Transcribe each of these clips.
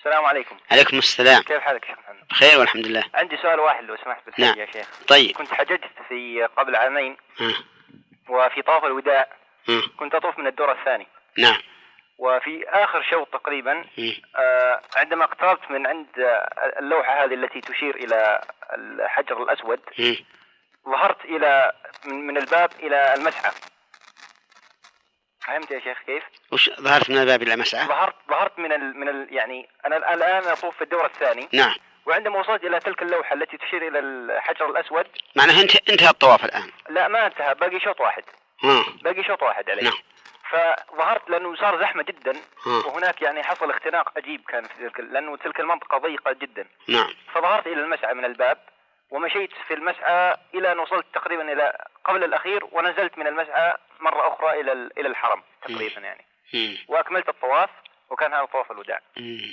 السلام عليكم. عليكم السلام. كيف حالك يا شيخ محمد؟ بخير والحمد لله. عندي سؤال واحد لو سمحت بالحج. نعم. يا شيخ. طيب. كنت حججت في قبل عامين. وفي طواف الوداع كنت أطوف من الدور الثاني. نعم. وفي آخر شوط تقريبا عندما اقتربت من عند اللوحة هذه التي تشير إلى الحجر الأسود ظهرت إلى من الباب إلى المسعى. فهمت يا شيخ كيف؟ وش ظهرت من الباب إلى المسعى؟ ظهرت يعني أنا الآن أطوف في الدور الثاني. نعم. وعندما وصلت إلى تلك اللوحة التي تشير إلى الحجر الأسود. معناه انتهى الطواف الآن؟ لا ما انتهى، باقي شوط واحد. باقي شوط واحد عليه. نعم. فظهرت لأنه صار زحمة جدا. وهناك يعني حصل اختناق عجيب كان في لأنه تلك المنطقة ضيقة جدا. نعم. فظهرت إلى المسعى من الباب ومشيت في المسعى إلى أن وصلت تقريبا إلى قبل الأخير، ونزلت من المسعى مرة أخرى إلى الحرم تقريبا يعني. وأكملت الطواف وكان هذا طواف الوداع.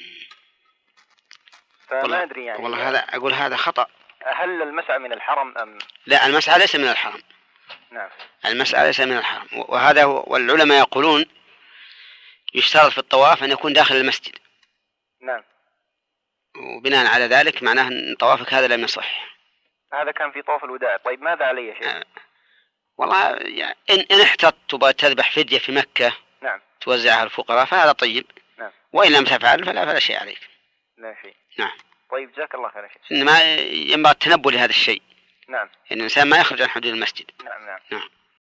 فما أدري يعني. والله هذا خطأ. هل المسعى من الحرم أم؟ لا، المسعى ليس من الحرم. نعم. المسعى ليس من الحرم، وهذا والعلماء يقولون يشترط في الطواف أن يكون داخل المسجد. نعم. وبناء على ذلك معناه أن طوافك هذا لم يصح. هذا كان في طواف الوداع. طيب ماذا علي يا شيخ؟ والله يعني إن احتطت وتذبح فدية في مكة. نعم. توزعها على الفقراء فهذا طيب. نعم. وإن لم تفعل فلا شيء عليك. لا شيء. نعم. طيب جزاك الله خير يا شيخ. إنما ينبغي التنبه لهذا الشيء. نعم. إن الإنسان ما يخرج عن حدود المسجد. نعم. نعم.